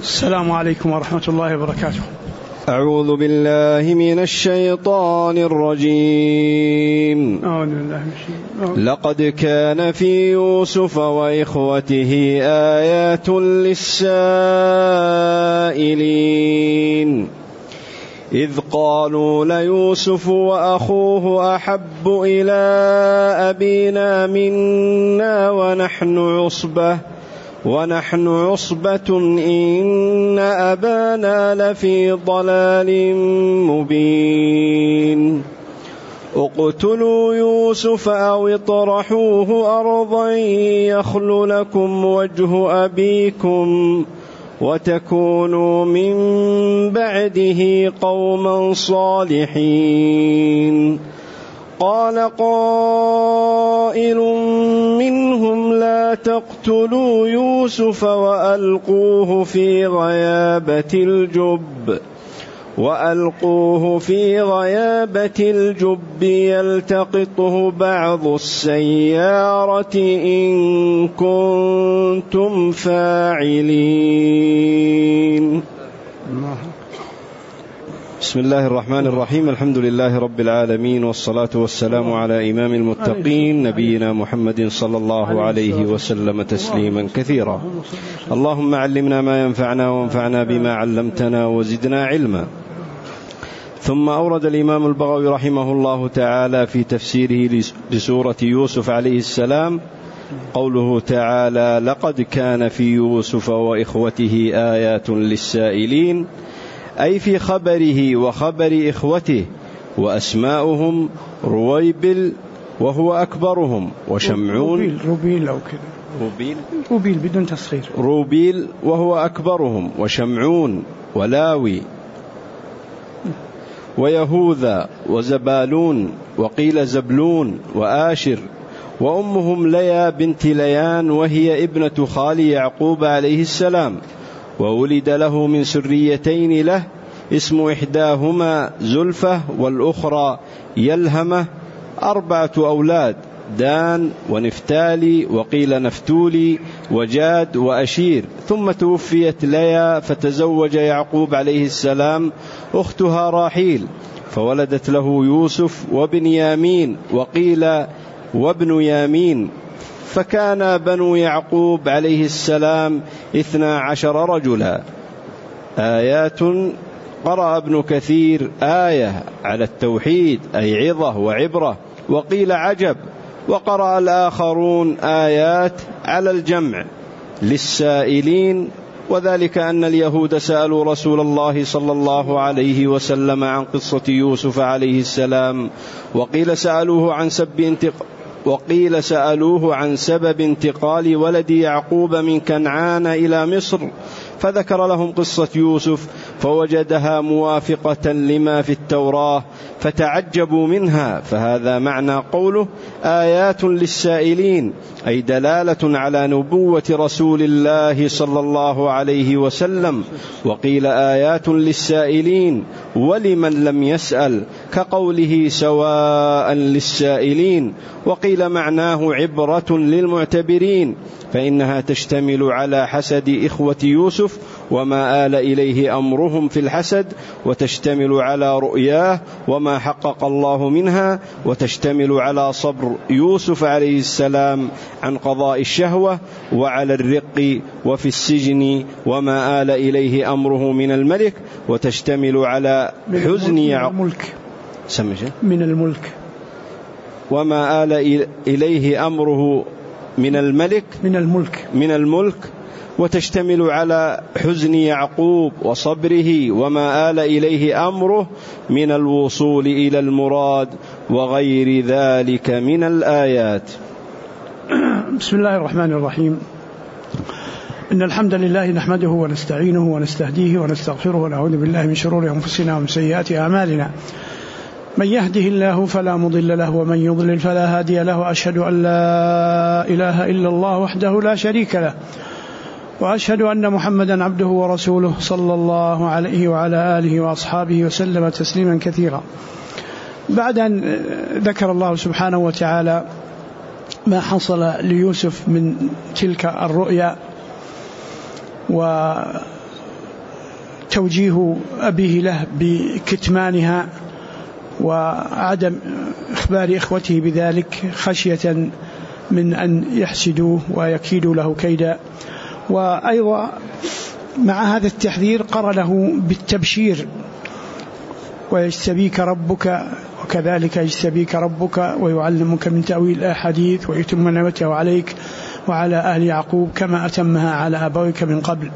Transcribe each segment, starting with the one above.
السلام عليكم ورحمة الله وبركاته. أعوذ بالله من الشيطان الرجيم. لقد كان في يوسف وإخوته آيات للسائلين إذ قالوا ليوسف وأخوه أحب إلى أبينا منا ونحن عصبة إن أبانا لفي ضلال مبين اقتلوا يوسف أو اطرحوه أرضا يخل لكم وجه أبيكم وتكونوا من بعده قوما صالحين. قال قائل منهم لا تقتلوا يوسف وألقوه في غيابة الجب يلتقطه بعض السيارة إن كنتم فاعلين. بسم الله الرحمن الرحيم. الحمد لله رب العالمين، والصلاة والسلام على إمام المتقين نبينا محمد صلى الله عليه وسلم تسليما كثيرا. اللهم علمنا ما ينفعنا وانفعنا بما علمتنا وزدنا علما. ثم أورد الإمام البغوي رحمه الله تعالى في تفسيره لسورة يوسف عليه السلام قوله تعالى لقد كان في يوسف وإخوته آيات للسائلين، أي في خبره وخبر إخوته، وأسماؤهم رويبل وهو أكبرهم، وشمعون روبيل بدون تصغير، روبيل وهو أكبرهم، وشمعون ولاوي ويهوذا وزبالون وقيل زبلون وآشر، وأمهم ليا بنت ليان وهي ابنة خال يعقوب عليه السلام، وولد له من سريتين له اسم إحداهما زلفة والأخرى يلهمة، 4 أولاد دان ونفتالي وقيل نفتولي وجاد وأشير. ثم توفيت ليا فتزوج يعقوب عليه السلام أختها راحيل فولدت له يوسف وابن يامين وقيل وابن يامين، فكان بنو يعقوب عليه السلام 12 رجلا. آيات قرأ ابن كثير آية على التوحيد أي عظة وعبرة، وقيل عجب، وقرأ الآخرون آيات على الجمع للسائلين، وذلك أن اليهود سألوا رسول الله صلى الله عليه وسلم عن قصة يوسف عليه السلام، وقيل سألوه عن سبب انتقال ولد يعقوب من كنعان إلى مصر، فذكر لهم قصة يوسف فوجدها موافقة لما في التوراة فتعجبوا منها، فهذا معنى قوله آيات للسائلين، أي دلالة على نبوة رسول الله صلى الله عليه وسلم. وقيل آيات للسائلين ولمن لم يسأل كقوله سواء للسائلين، وقيل معناه عبرة للمعتبرين، فإنها تشتمل على حسد إخوة يوسف وما آل إليه أمرهم في الحسد، وتشتمل على رؤياه وما حقق الله منها، وتشتمل على صبر يوسف عليه السلام عن قضاء الشهوة، وعلى الرق وفي السجن وما آل إليه أمره من الملك، وتشتمل على حزن يعقوب من الملك وما آل إليه أمره من الملك، وتشتمل على حزن يعقوب وصبره وما آل إليه أمره من الوصول إلى المراد وغير ذلك من الآيات. بسم الله الرحمن الرحيم. إن الحمد لله نحمده ونستعينه ونستهديه ونستغفره ونعوذ بالله من شرور أنفسنا ومن سيئات أعمالنا، من يهده الله فلا مضل له ومن يضلل فلا هادي له، أشهد أن لا إله إلا الله وحده لا شريك له، وأشهد أن محمدا عبده ورسوله صلى الله عليه وعلى آله وأصحابه وسلم تسليما كثيرا. بعد أن ذكر الله سبحانه وتعالى ما حصل ليوسف من تلك الرؤيا توجيه أبيه له بكتمانها وعدم إخبار إخوته بذلك خشية من أن يحسدوه ويكيدوا له كيدا. وأيضا مع هذا التحذير قرنه بالتبشير: ويجتبيك ربك وكذلك يجتبيك ربك ويعلمك من تأويل الأحاديث ويتم نعمته عليك وعلى أهل يعقوب كما أتمها على أبويك من قبل.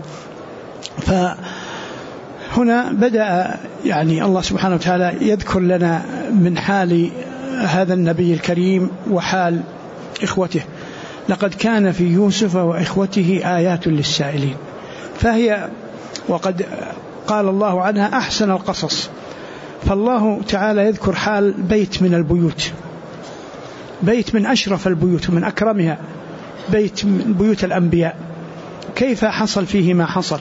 فهنا بدأ يعني الله سبحانه وتعالى يذكر لنا من حال هذا النبي الكريم وحال إخوته: لقد كان في يوسف وإخوته آيات للسائلين. فهي وقد قال الله عنها أحسن القصص. فالله تعالى يذكر حال بيت من البيوت، بيت من أشرف البيوت ومن أكرمها، بيت من بيوت الأنبياء، كيف حصل فيه ما حصل.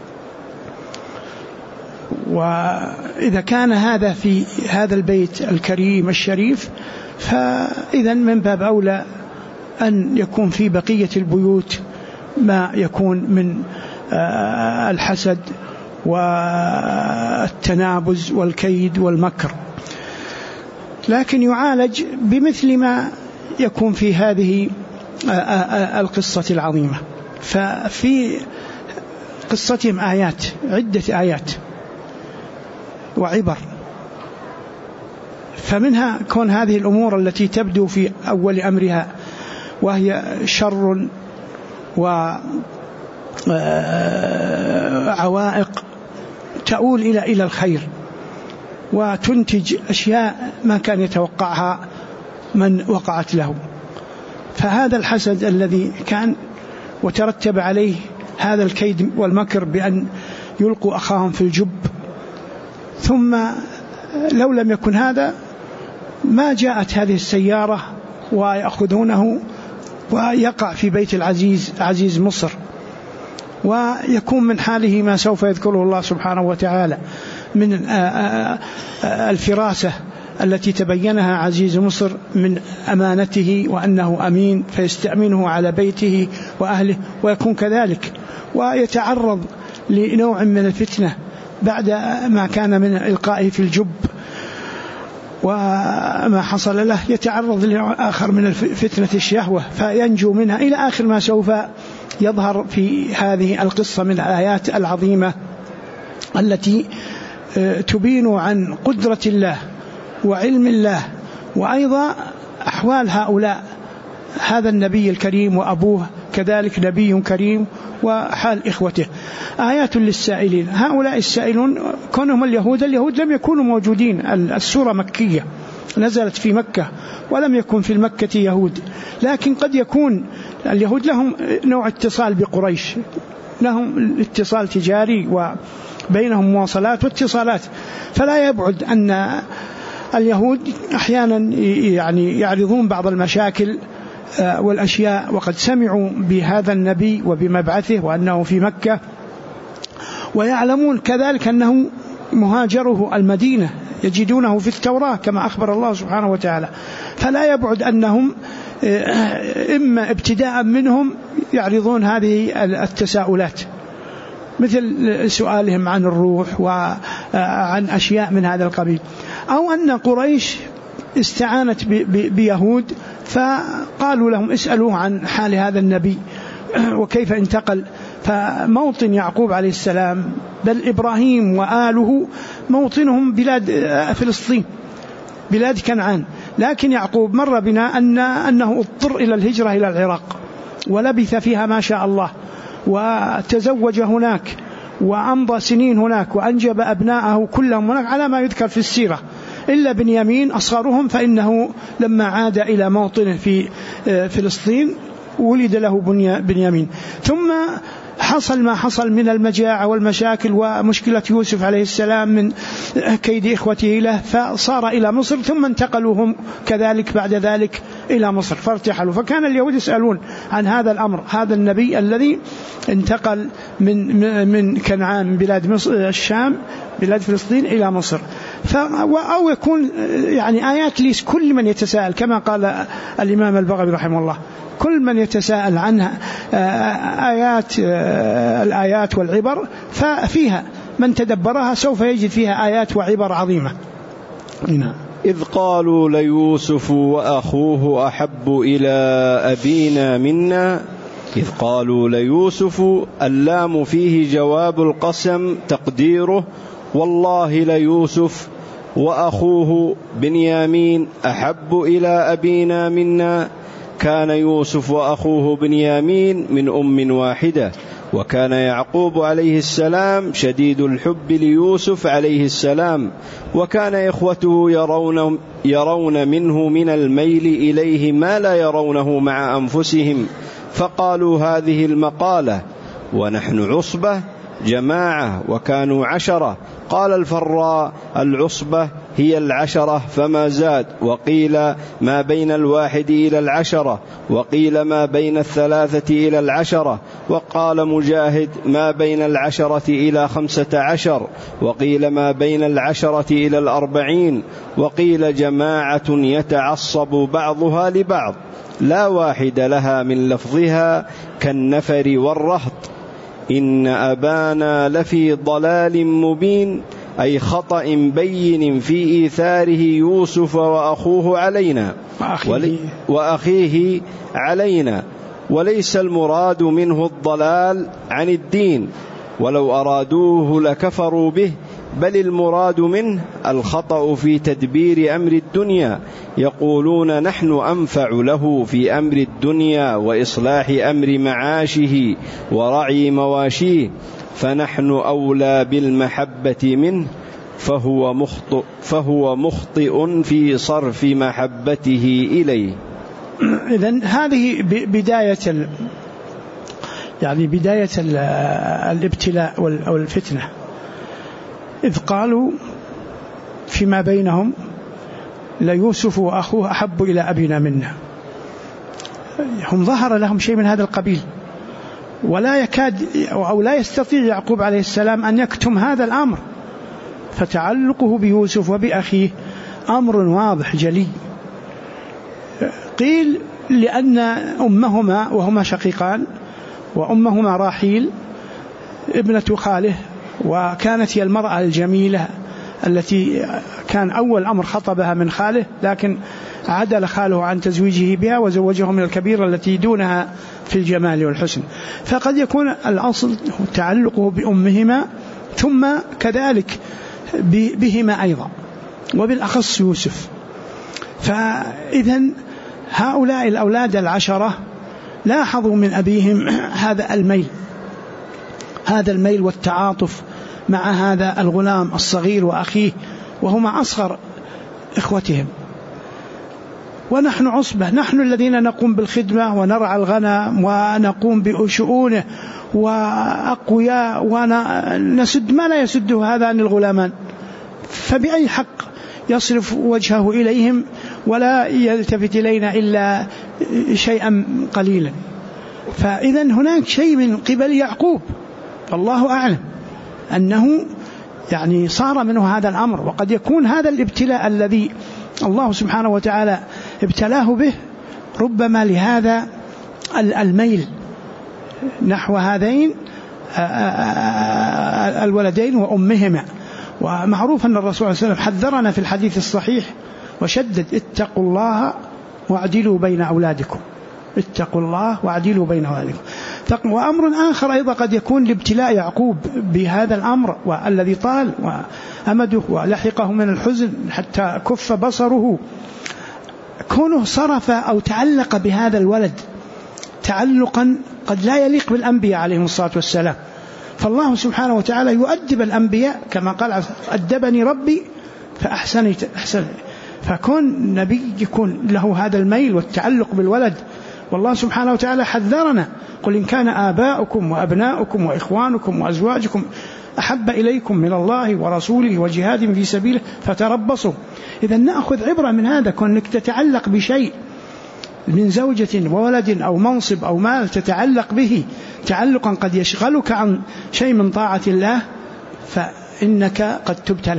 وإذا كان هذا في هذا البيت الكريم الشريف، فإذا من باب أولى أن يكون في بقية البيوت ما يكون من الحسد والتنابز والكيد والمكر، لكن يعالج بمثل ما يكون في هذه القصة العظيمة. ففي قصتهم آيات، عدة آيات وعبر، فمنها كون هذه الأمور التي تبدو في أول أمرها وهي شر وعوائق تؤول إلى الخير وتنتج أشياء ما كان يتوقعها من وقعت له. فهذا الحسد الذي كان وترتب عليه هذا الكيد والمكر بأن يلقوا أخاهم في الجب، ثم لو لم يكن هذا ما جاءت هذه السيارة ويأخذونه ويقع في بيت العزيز عزيز مصر، ويكون من حاله ما سوف يذكره الله سبحانه وتعالى من الفراسة التي تبينها عزيز مصر من أمانته وأنه أمين فيستأمنه على بيته وأهله، ويكون كذلك ويتعرض لنوع من الفتنة بعد ما كان من إلقائه في الجب وما حصل له، يتعرض لآخر من فتنة الشهوة فينجو منها إلى آخر ما سوف يظهر في هذه القصة من الآيات العظيمة التي تبين عن قدرة الله وعلم الله، وأيضا أحوال هؤلاء، هذا النبي الكريم وأبوه كذلك نبي كريم، وحال إخوته. آيات للسائلين، هؤلاء السائلون كونهم اليهود لم يكونوا موجودين. السورة مكية نزلت في مكة ولم يكن في المكة يهود، لكن قد يكون اليهود لهم نوع اتصال بقريش، لهم اتصال تجاري وبينهم مواصلات واتصالات، فلا يبعد أن اليهود أحيانا يعني يعرضون بعض المشاكل والأشياء، وقد سمعوا بهذا النبي وبمبعثه وأنه في مكة، ويعلمون كذلك أنه مهاجره المدينة، يجدونه في التوراة كما أخبر الله سبحانه وتعالى، فلا يبعد أنهم إما ابتداء منهم يعرضون هذه التساؤلات، مثل سؤالهم عن الروح وعن أشياء من هذا القبيل، أو أن قريش استعانت بيهود فقالوا لهم اسألوه عن حال هذا النبي وكيف انتقل. فموطن يعقوب عليه السلام بل إبراهيم وآله موطنهم بلاد فلسطين، بلاد كنعان، لكن يعقوب مر بنا أنه اضطر إلى الهجرة إلى العراق ولبث فيها ما شاء الله، وتزوج هناك وأمضى سنين هناك وأنجب أبناءه كلهم هناك على ما يذكر في السيرة، إلا بنيامين أصغرهم، فإنه لما عاد إلى موطنه في فلسطين ولد له بنيامين. ثم حصل ما حصل من المجاعة والمشاكل ومشكلة يوسف عليه السلام من كيد إخوته له، فصار إلى مصر، ثم انتقلوا هم كذلك بعد ذلك إلى مصر فارتحلوا. فكان اليهود يسألون عن هذا الأمر، هذا النبي الذي انتقل من كنعان من بلاد مصر الشام بلاد فلسطين إلى مصر، أو يكون يعني آيات ليس كل من يتساءل، كما قال الإمام البغوي رحمه الله، كل من يتساءل عنها الآيات والعبر ففيها، من تدبرها سوف يجد فيها آيات وعبر عظيمة. إذ قالوا ليوسف وأخوه أحب إلى أبينا منا. إذ قالوا ليوسف، اللام فيه جواب القسم تقديره والله ليوسف وأخوه بنيامين أحب إلى أبينا منا. كان يوسف وأخوه بنيامين من أم واحدة، وكان يعقوب عليه السلام شديد الحب ليوسف عليه السلام، وكان إخوته يرون منه من الميل إليه ما لا يرونه مع أنفسهم، فقالوا هذه المقالة ونحن عصبة جماعة وكانوا 10. قال الفراء العصبة هي 10 فما زاد، وقيل ما بين 1 إلى 10، وقيل ما بين 3 إلى 10، وقال مجاهد ما بين 10 إلى 15، وقيل ما بين 10 إلى 40، وقيل جماعة يتعصب بعضها لبعض لا واحد لها من لفظها كالنفر والرهط. إن أبانا لفي ضلال مبين، أي خطأ بين في إيثاره يوسف وأخوه علينا وأخيه علينا، وليس المراد منه الضلال عن الدين، ولو أرادوه لكفروا به، بل المراد منه الخطأ في تدبير أمر الدنيا. يقولون نحن أنفع له في أمر الدنيا وإصلاح أمر معاشه ورعي مواشيه، فنحن أولى بالمحبة منه، فهو مخطئ في صرف محبته إليه. إذن هذه بداية الابتلاء والفتنة. إذ قالوا فيما بينهم ليوسف وأخوه أحب إلى أبينا منا. هم ظهر لهم شيء من هذا القبيل، ولا يكاد أو لا يستطيع يعقوب عليه السلام أن يكتم هذا الأمر، فتعلقه بيوسف وبأخيه أمر واضح جلي. قيل لأن أمهما، وهما شقيقان، وأمهما راحيل ابنة خاله، وكانت هي المرأة الجميلة التي كان أول أمر خطبها من خاله، لكن عدل خاله عن تزويجه بها وزوجه من الكبيرة التي دونها في الجمال والحسن. فقد يكون الأصل تعلقه بأمهما، ثم كذلك بهما أيضا، وبالأخص يوسف. فإذن هؤلاء الأولاد 10 لاحظوا من أبيهم هذا الميل والتعاطف مع هذا الغلام الصغير وأخيه، وهما أصغر إخوتهم. ونحن عصبة، نحن الذين نقوم بالخدمة ونرعى الغنم ونقوم بشؤونه وأقوياء، ونسد ما لا يسده هذان الغلامان، فبأي حق يصرف وجهه إليهم ولا يلتفت إلينا إلا شيئا قليلا؟ فإذن هناك شيء من قبل يعقوب الله أعلم أنه صار منه هذا الأمر. وقد يكون هذا الابتلاء الذي الله سبحانه وتعالى ابتلاه به ربما لهذا الميل نحو هذين الولدين وأمهما. ومعروف أن الرسول صلى الله عليه وسلم حذرنا في الحديث الصحيح وشدد: اتقوا الله واعدلوا بين أولادكم، اتقوا الله واعدلوا بين أولادكم. وأمر آخر أيضا قد يكون لابتلاء يعقوب بهذا الأمر والذي طال وأمده ولحقه من الحزن حتى كف بصره، كونه صرف أو تعلق بهذا الولد تعلقا قد لا يليق بالأنبياء عليهم الصلاة والسلام. فالله سبحانه وتعالى يؤدب الأنبياء كما قال: أدبني ربي فأحسن. فكون نبي يكون له هذا الميل والتعلق بالولد، والله سبحانه وتعالى حذرنا: قل إن كان آباؤكم وأبناؤكم وإخوانكم وأزواجكم أحب إليكم من الله ورسوله وجهاد في سبيله فتربصوا. إذا نأخذ عبرة من هذا، كونك تتعلق بشيء من زوجة وولد أو منصب أو مال تتعلق به تعلقا قد يشغلك عن شيء من طاعة الله، فإنك قد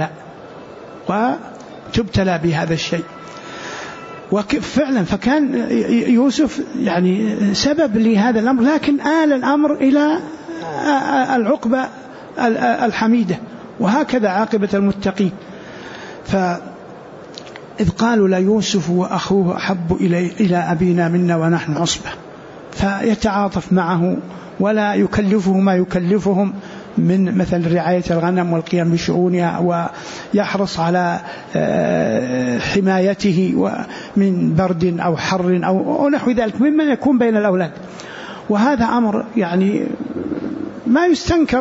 تبتلى بهذا الشيء. وفعلا فكان يوسف سبب لهذا الأمر، لكن آل الأمر إلى العقبة الحميدة، وهكذا عاقبة المتقين. إذ قالوا ليوسف وأخوه أحب إلى أبينا منا ونحن عصبة، فيتعاطف معه ولا يكلفه ما يكلفهم من مثل رعاية الغنم والقيام بشؤونها، ويحرص على حمايته من برد أو حر أو نحو ذلك مما يكون بين الأولاد. وهذا أمر يعني ما يستنكر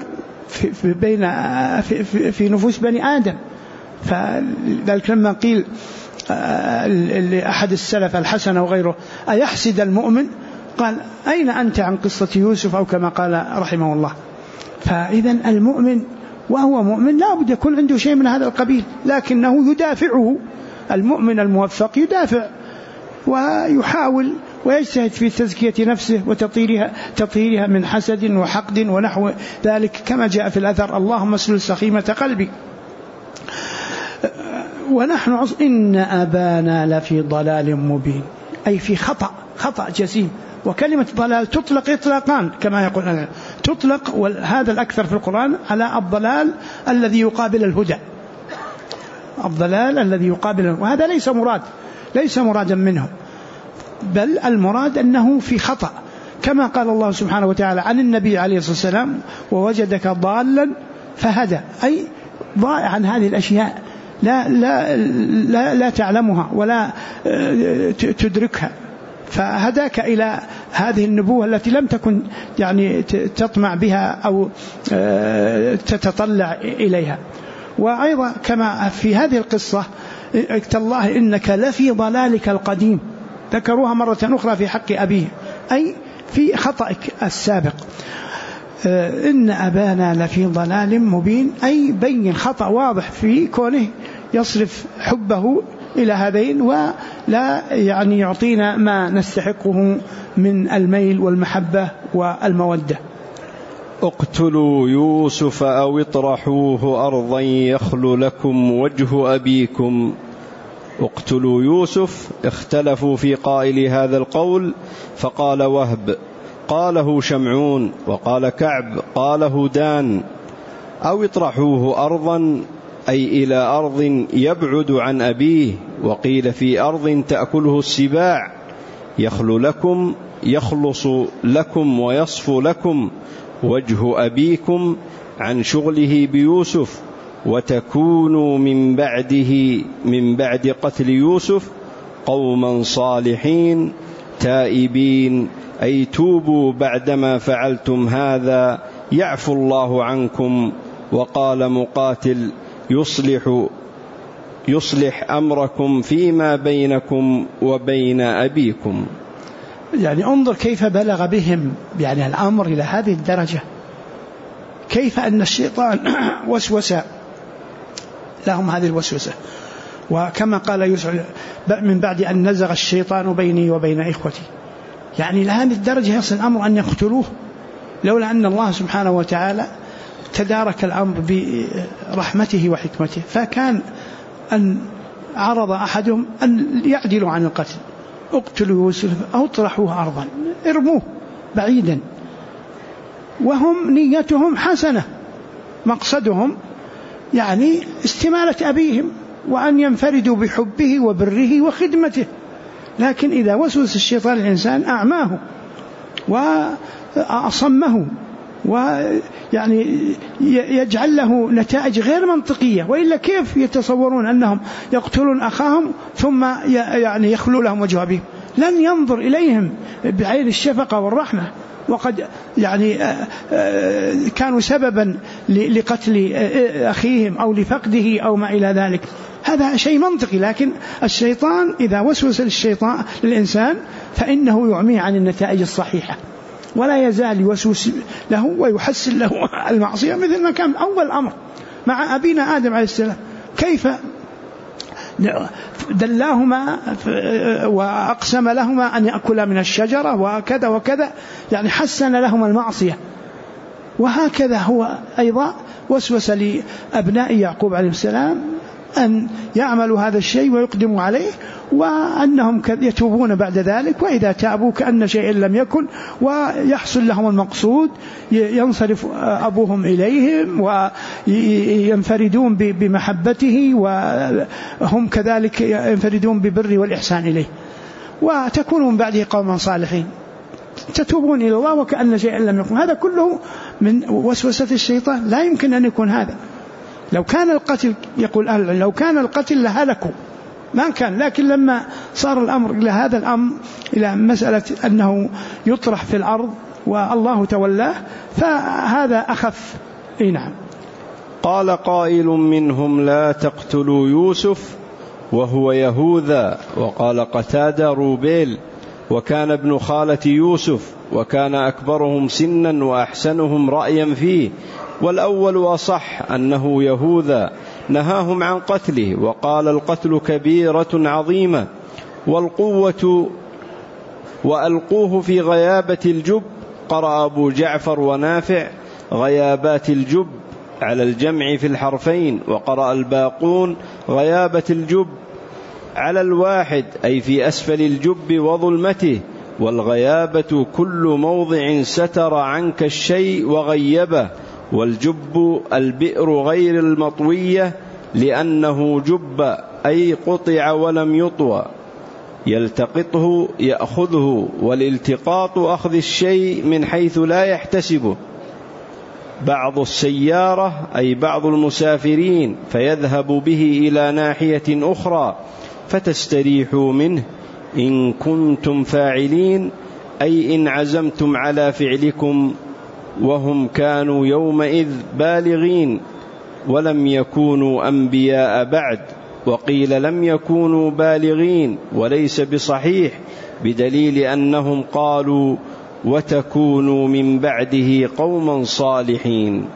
في نفوس بني آدم. فذلك لما قيل لأحد السلف الحسن وغيره أيحسد المؤمن، قال أين أنت عن قصة يوسف، أو كما قال رحمه الله. فإذا المؤمن وهو مؤمن لا بد يكون عنده شيء من هذا القبيل، لكنه يدافعه. المؤمن الموفق يدافع ويحاول ويجتهد في تزكية نفسه وتطهيرها من حسد وحقد ونحو ذلك، كما جاء في الأثر اللهم اسلل سخيمة قلبي. ونحن إن أبانا لفي ضلال مبين، أي في خطأ جسيم. وكلمة ضلال تطلق إطلاقان كما يقول أنا، تطلق وهذا الأكثر في القرآن على الضلال الذي يقابل الهدى، الضلال الذي يقابل، وهذا ليس مرادا منه، بل المراد أنه في خطأ، كما قال الله سبحانه وتعالى عن النبي عليه الصلاة والسلام ووجدك ضالا فهدى، أي ضائع عن هذه الأشياء لا تعلمها ولا تدركها، فهداك إلى هذه النبوة التي لم تكن يعني تطمع بها أو تتطلع إليها. وأيضا كما في هذه القصة تالله إنك لفي ضلالك القديم، ذكروها مرة أخرى في حق أبيه، أي في خطأك السابق. إن أبانا لفي ضلال مبين، أي بين خطأ واضح في كونه يصرف حبه إلى هذين ولا يعني يعطينا ما نستحقه من الميل والمحبة والمودة. اقتلوا يوسف أو اطرحوه أرضا يخل لكم وجه أبيكم. اقتلوا يوسف، اختلفوا في قائل هذا القول، فقال وهب قاله شمعون، وقال كعب قاله دان. أو اطرحوه أرضا أي إلى أرض يبعد عن أبيه، وقيل في أرض تأكله السباع. يخل لكم يخلص لكم ويصف لكم وجه أبيكم عن شغله بيوسف، وتكونوا من بعد قتل يوسف قوما صالحين تائبين، أي توبوا بعدما فعلتم هذا يعفو الله عنكم. وقال مقاتل يصلح أمركم فيما بينكم وبين أبيكم. يعني انظر كيف بلغ بهم يعني الأمر إلى هذه الدرجة، كيف أن الشيطان وسوس لهم هذه الوسوسة. وكما قال يوسف من بعد أن نزغ الشيطان بيني وبين إخوتي، يعني لهذه الدرجة يصل الأمر أن يقتلوه، لولا أن الله سبحانه وتعالى تدارك الأمر برحمته وحكمته، فكان أن عرض أحدهم أن يعدلوا عن القتل. اقتلوا يوسف أو اطرحوه أرضا، ارموه بعيدا. وهم نيتهم حسنة، مقصدهم يعني استمالة أبيهم وأن ينفردوا بحبه وبره وخدمته. لكن إذا وسوس الشيطان الإنسان أعماه وأصمه، ويعني يجعل له نتائج غير منطقية. وإلا كيف يتصورون أنهم يقتلون أخاهم ثم يعني يخلو لهم وجه أبيهم؟ لن ينظر إليهم بعين الشفقة والرحمة، وقد يعني كانوا سببا لقتل أخيهم أو لفقده أو ما إلى ذلك. هذا شيء منطقي. لكن الشيطان إذا وسوس للإنسان فإنه يعميه عن النتائج الصحيحة، ولا يزال يوسوس له ويحسن له المعصية، مثل ما كان أول أمر مع أبينا آدم عليه السلام، كيف دلاهما وأقسم لهما أن يأكلا من الشجرة وكذا وكذا، يعني حسن لهما المعصية. وهكذا هو أيضا وسوس لأبناء يعقوب عليه السلام أن يعملوا هذا الشيء ويقدموا عليه، وأنهم يتوبون بعد ذلك، وإذا تابوا كأن شيء لم يكن ويحصل لهم المقصود، ينصرف أبوهم إليهم وينفردون بمحبته، وهم كذلك ينفردون ببر والإحسان إليه، وتكونوا من بعده قوما صالحين تتوبون إلى الله وكأن شيء لم يكن. هذا كله من وسوسة الشيطان، لا يمكن أن يكون هذا. لو كان القتل، يقول أهل العلم، لو كان القتل لهلكوا، ما كان، لكن لما صار الأمر إلى هذا الأمر، إلى مسألة أنه يطرح في الأرض والله تولاه، فهذا أخف. نعم. قال قائل منهم: لا تقتلوا يوسف وهو يهوذا. وقال قتادة: روبيل، وكان ابن خالة يوسف، وكان أكبرهم سنا وأحسنهم رأيا فيه، والأول أصح أنه يهوذا، نهاهم عن قتله وقال: القتل كبيرة عظيمة، والقوة وألقوه في غيابة الجب. قرأ أبو جعفر ونافع: غيابات الجب على الجمع في الحرفين، وقرأ الباقون: غيابة الجب على الواحد، أي في أسفل الجب وظلمته. والغيابة كل موضع ستر عنك الشيء وغيبه، والجب البئر غير المطوية، لأنه جب أي قطع ولم يطوى. يلتقطه يأخذه، والالتقاط أخذ الشيء من حيث لا يحتسبه. بعض السيارة أي بعض المسافرين، فيذهب به إلى ناحية أخرى فتستريحوا منه إن كنتم فاعلين، أي إن عزمتم على فعلكم. وهم كانوا يومئذ بالغين ولم يكونوا أنبياء بعد. وقيل لم يكونوا بالغين وليس بصحيح، بدليل أنهم قالوا: وتكونوا من بعده قوما صالحين.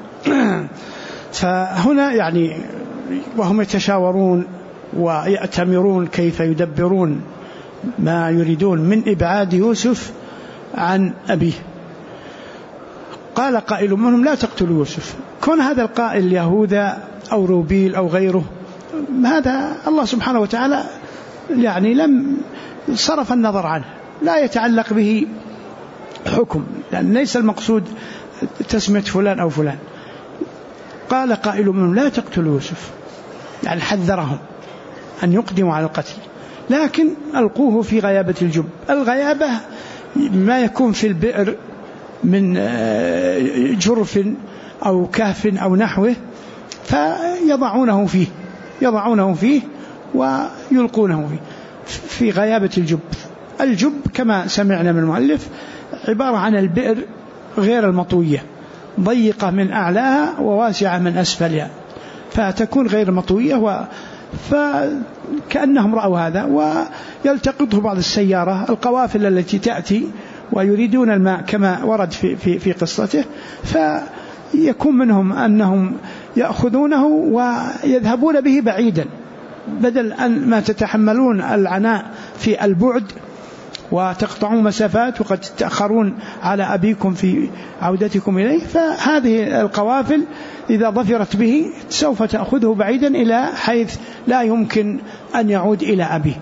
فهنا يعني وهم يتشاورون ويأتمرون كيف يدبرون ما يريدون من إبعاد يوسف عن أبيه. قال قائل منهم: لا تقتلوا يوسف. كون هذا القائل يهوذا أو روبيل أو غيره، هذا الله سبحانه وتعالى يعني لم صرف النظر عنه، لا يتعلق به حكم، لأن ليس المقصود تسمية فلان أو فلان. قال قائل منهم: لا تقتلوا يوسف، يعني حذرهم أن يقدموا على القتل، لكن ألقوه في غيابة الجب. الغيابة ما يكون في البئر من جرف أو كهف أو نحوه، فيضعونه فيه ويلقونه فيه في غيابة الجب. الجب كما سمعنا من المؤلف عبارة عن البئر غير المطوية، ضيقة من أعلاها وواسعة من أسفلها، فتكون غير مطوية. فكأنهم رأوا هذا ويلتقطه بعض السيارة، القوافل التي تأتي ويريدون الماء كما ورد في قصته، فيكون منهم أنهم يأخذونه ويذهبون به بعيدا، بدل أن ما تتحملون العناء في البعد وتقطعون مسافات وقد تأخرون على أبيكم في عودتكم إليه. فهذه القوافل إذا ظفرت به سوف تأخذه بعيدا إلى حيث لا يمكن أن يعود إلى أبيه.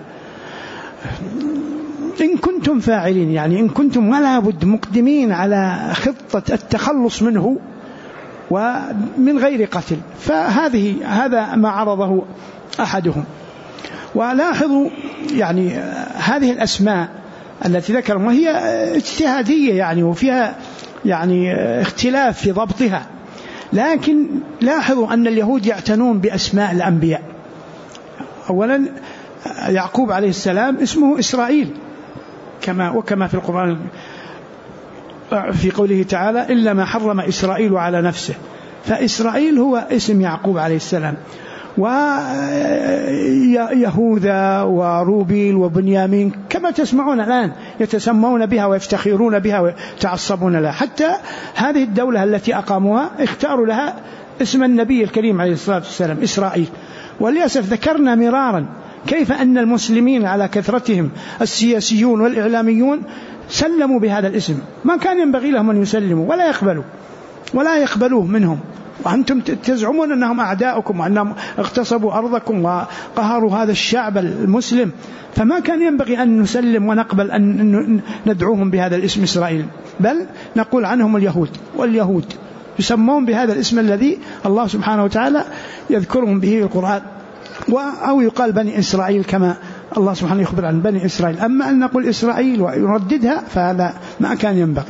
إن كنتم فاعلين، يعني إن كنتم ولا بد مقدمين على خطة التخلص منه ومن غير قتل، هذا ما عرضه أحدهم. ولاحظوا يعني هذه الأسماء التي ذكروا هي اجتهادية يعني، وفيها يعني اختلاف في ضبطها، لكن لاحظوا أن اليهود يعتنون بأسماء الأنبياء. أولا يعقوب عليه السلام اسمه إسرائيل، وكما في القرآن في قوله تعالى: إلا ما حرم إسرائيل على نفسه، فإسرائيل هو اسم يعقوب عليه السلام. ويهوذا وروبيل وبنيامين كما تسمعون الآن يتسمون بها ويفتخرون بها ويتعصبون لها. حتى هذه الدولة التي أقاموها اختاروا لها اسم النبي الكريم عليه الصلاة والسلام إسرائيل. وللأسف ذكرنا مرارا كيف أن المسلمين على كثرتهم السياسيون والإعلاميون سلموا بهذا الاسم، ما كان ينبغي لهم أن يسلموا ولا يقبلوه منهم، وأنتم تزعمون أنهم أعداؤكم وأنهم اغتصبوا أرضكم وقهروا هذا الشعب المسلم، فما كان ينبغي أن نسلم ونقبل أن ندعوهم بهذا الاسم إسرائيل، بل نقول عنهم اليهود، واليهود يسمون بهذا الاسم الذي الله سبحانه وتعالى يذكرهم به القرآن، أو يقال بني إسرائيل كما الله سبحانه يخبر عن بني إسرائيل. أما أن نقول إسرائيل ويرددها فهذا ما كان ينبغي.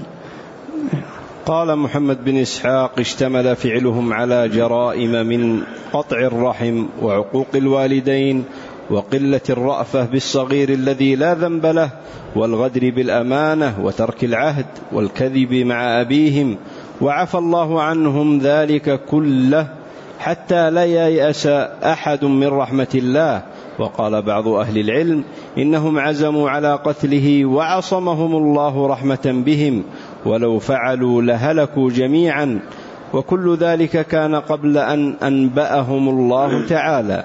قال محمد بن إسحاق: اشتمل فعلهم على جرائم من قطع الرحم وعقوق الوالدين وقلة الرأفة بالصغير الذي لا ذنب له، والغدر بالأمانة وترك العهد والكذب مع أبيهم، وعفى الله عنهم ذلك كله حتى لا ييأس أحد من رحمة الله. وقال بعض أهل العلم: إنهم عزموا على قتله وعصمهم الله رحمة بهم، ولو فعلوا لهلكوا جميعا، وكل ذلك كان قبل أن أنبأهم الله تعالى.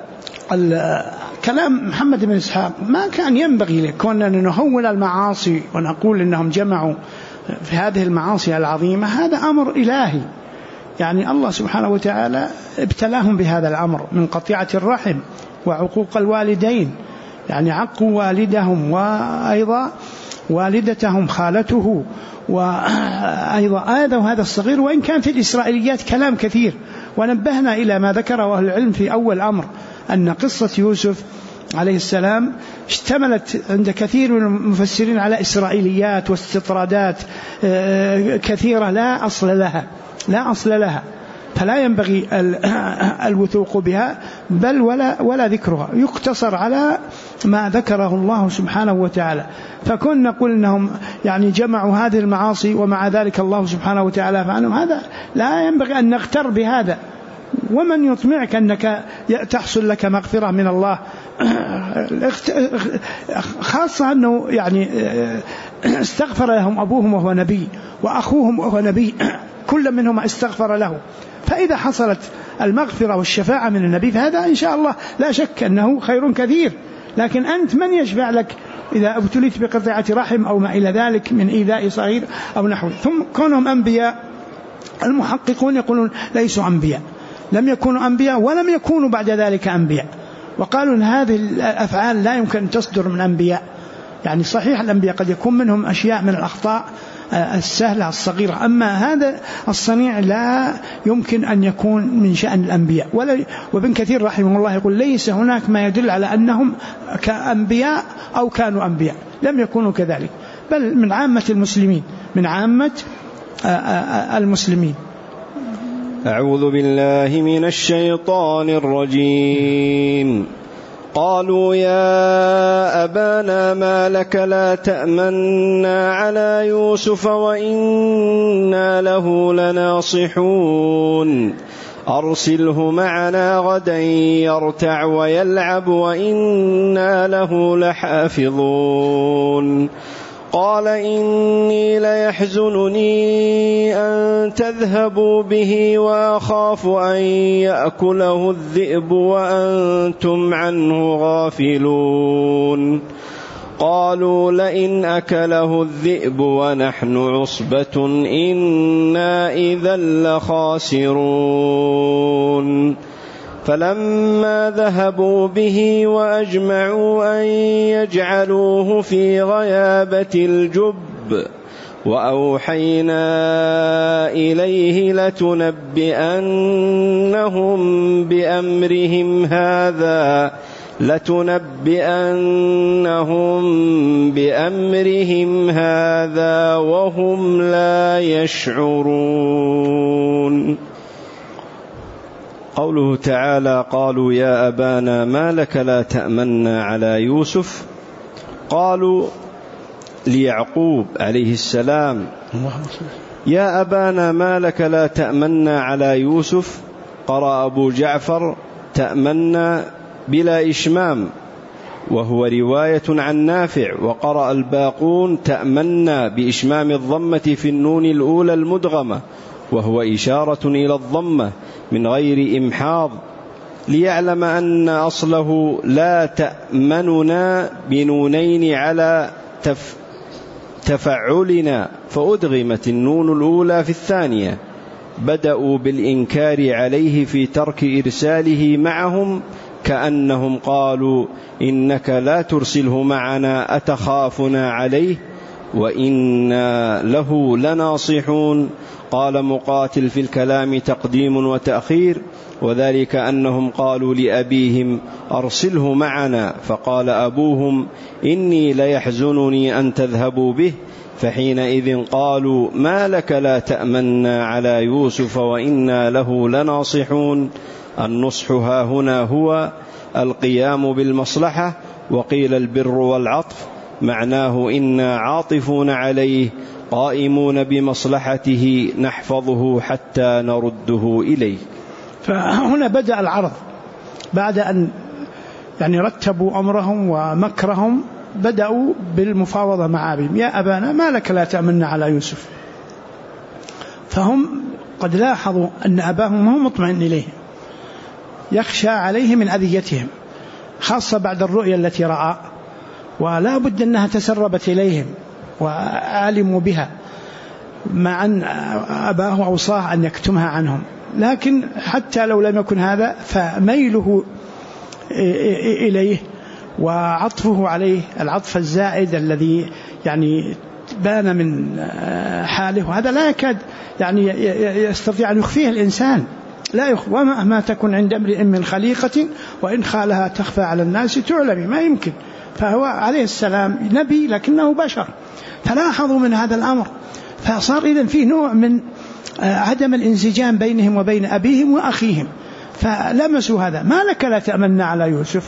كلام محمد بن إسحاق ما كان ينبغي لكوننا نهول المعاصي ونقول إنهم جمعوا في هذه المعاصي العظيمة، هذا أمر إلهي، يعني الله سبحانه وتعالى ابتلاهم بهذا الأمر من قطيعة الرحم وعقوق الوالدين، يعني عقوا والدهم وأيضا والدتهم خالته، وأيضا آذوا هذا الصغير. وإن كان في الإسرائيليات كلام كثير، ونبهنا إلى ما ذكره أهل العلم في أول أمر أن قصة يوسف عليه السلام اشتملت عند كثير من المفسرين على إسرائيليات واستطرادات كثيرة لا أصل لها، فلا ينبغي الوثوق بها بل ولا ذكرها، يقتصر على ما ذكره الله سبحانه وتعالى. فكنا نقول إنهم يعني جمعوا هذه المعاصي ومع ذلك الله سبحانه وتعالى فعنهم، هذا لا ينبغي أن نغتر بهذا. ومن يطمعك أنك تحصل لك مغفرة من الله، خاصة أنه يعني استغفر لهم أبوهم وهو نبي وأخوهم وهو نبي، كل منهم استغفر له، فإذا حصلت المغفرة والشفاعة من النبي فهذا إن شاء الله لا شك أنه خير كثير. لكن أنت من يشفع لك إذا ابتليت بقطيعة رحم أو ما إلى ذلك من إيذاء صغير أو نحوه؟ ثم كونهم أنبياء، المحققون يقولون ليسوا أنبياء، لم يكونوا أنبياء ولم يكونوا بعد ذلك أنبياء، وقالوا أن هذه الأفعال لا يمكن أن تصدر من أنبياء. يعني صحيح الأنبياء قد يكون منهم أشياء من الأخطاء السهلة الصغيرة، أما هذا الصنيع لا يمكن أن يكون من شأن الأنبياء. وابن كثير رحمه الله يقول ليس هناك ما يدل على أنهم كأنبياء أو كانوا أنبياء، لم يكونوا كذلك، بل من عامة المسلمين، من عامة المسلمين. أعوذ بالله من الشيطان الرجيم. قالوا يا أبانا ما لك لا تأمنا على يوسف وإنا له لناصحون أرسله معنا غدا يرتع ويلعب وإنا له لحافظون. قال إني ليحزنني أن تذهبوا به وأخاف أن يأكله الذئب وأنتم عنه غافلون. قالوا لئن أكله الذئب ونحن عصبة إنا إذا لخاسرون. فلما ذهبوا به وأجمعوا أن يجعلوه في غيابة الجب وأوحينا إليه لتنبئنهم بأمرهم هذا وهم لا يشعرون. قوله تعالى قالوا يا أبانا ما لك لا تأمنا على يوسف، قالوا ليعقوب عليه السلام يا أبانا ما لك لا تأمنا على يوسف. قرأ أبو جعفر تأمنا بلا إشمام وهو رواية عن نافع، وقرأ الباقون تأمنا بإشمام الضمة في النون الأولى المدغمة وهو إشارة إلى الضمة من غير إمحاض، ليعلم أن أصله لا تأمننا بنونين على تفعلنا، فأدغمت النون الأولى في الثانية بدأوا بالإنكار عليه في ترك إرساله معهم، كأنهم قالوا إنك لا ترسله معنا أتخافنا عليه وإنا له لناصحون. قال مقاتل: في الكلام تقديم وتأخير، وذلك أنهم قالوا لأبيهم: أرسله معنا، فقال أبوهم: إني ليحزنني أن تذهبوا به، فحينئذ قالوا: ما لك لا تأمنا على يوسف وإنا له لناصحون. النصح ها هنا هو القيام بالمصلحة، وقيل البر والعطف، معناه إنا عاطفون عليه قائمون بمصلحته نحفظه حتى نرده إليه. فهنا بدأ العرض بعد أن رتبوا أمرهم ومكرهم، بدأوا بالمفاوضة مع أبيهم: يا أبانا ما لك لا تأمنا على يوسف. فهم قد لاحظوا أن أباهم هو مطمئن إليه، يخشى عليه من أذيتهم، خاصة بعد الرؤيا التي رأى، ولا بد أنها تسربت إليهم وعلموا بها، مع أن أباه أوصاه أن يكتمها عنهم. لكن حتى لو لم يكن هذا، فميله إليه وعطفه عليه، العطف الزائد الذي بان من حاله، وهذا لا يكاد يستطيع أن يخفيه الإنسان، لا يخفى. وما تكن عند امرئ من خليقة وإن خالها تخفى على الناس تعلم، ما يمكن. فهو عليه السلام نبي لكنه بشر، فلاحظوا من هذا الأمر، فصار إذن فيه نوع من عدم الانسجام بينهم وبين أبيهم وأخيهم، فلمسوا هذا: ما لك لا تأمنا على يوسف.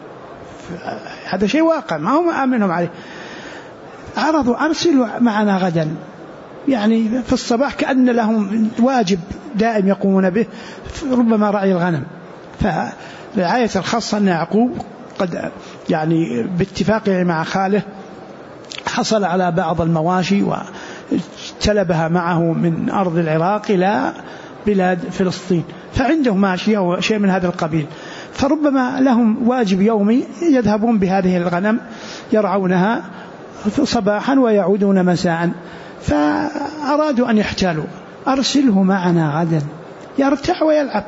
هذا شيء واقع، ما هم آمنهم عليه. عرضوا: أرسلوا معنا غدا، في الصباح، كأن لهم واجب دائم يقومون به، ربما رعي الغنم. فرعاية الخاصة أن يعقوب قد باتفاقه مع خاله حصل على بعض المواشي وتلبها معه من أرض العراق إلى بلاد فلسطين، فعنده ماشية وشيء من هذا القبيل، فربما لهم واجب يومي يذهبون بهذه الغنم يرعونها صباحا ويعودون مساء، فأرادوا أن يحتالوا: أرسله معنا غدا يرتع ويلعب.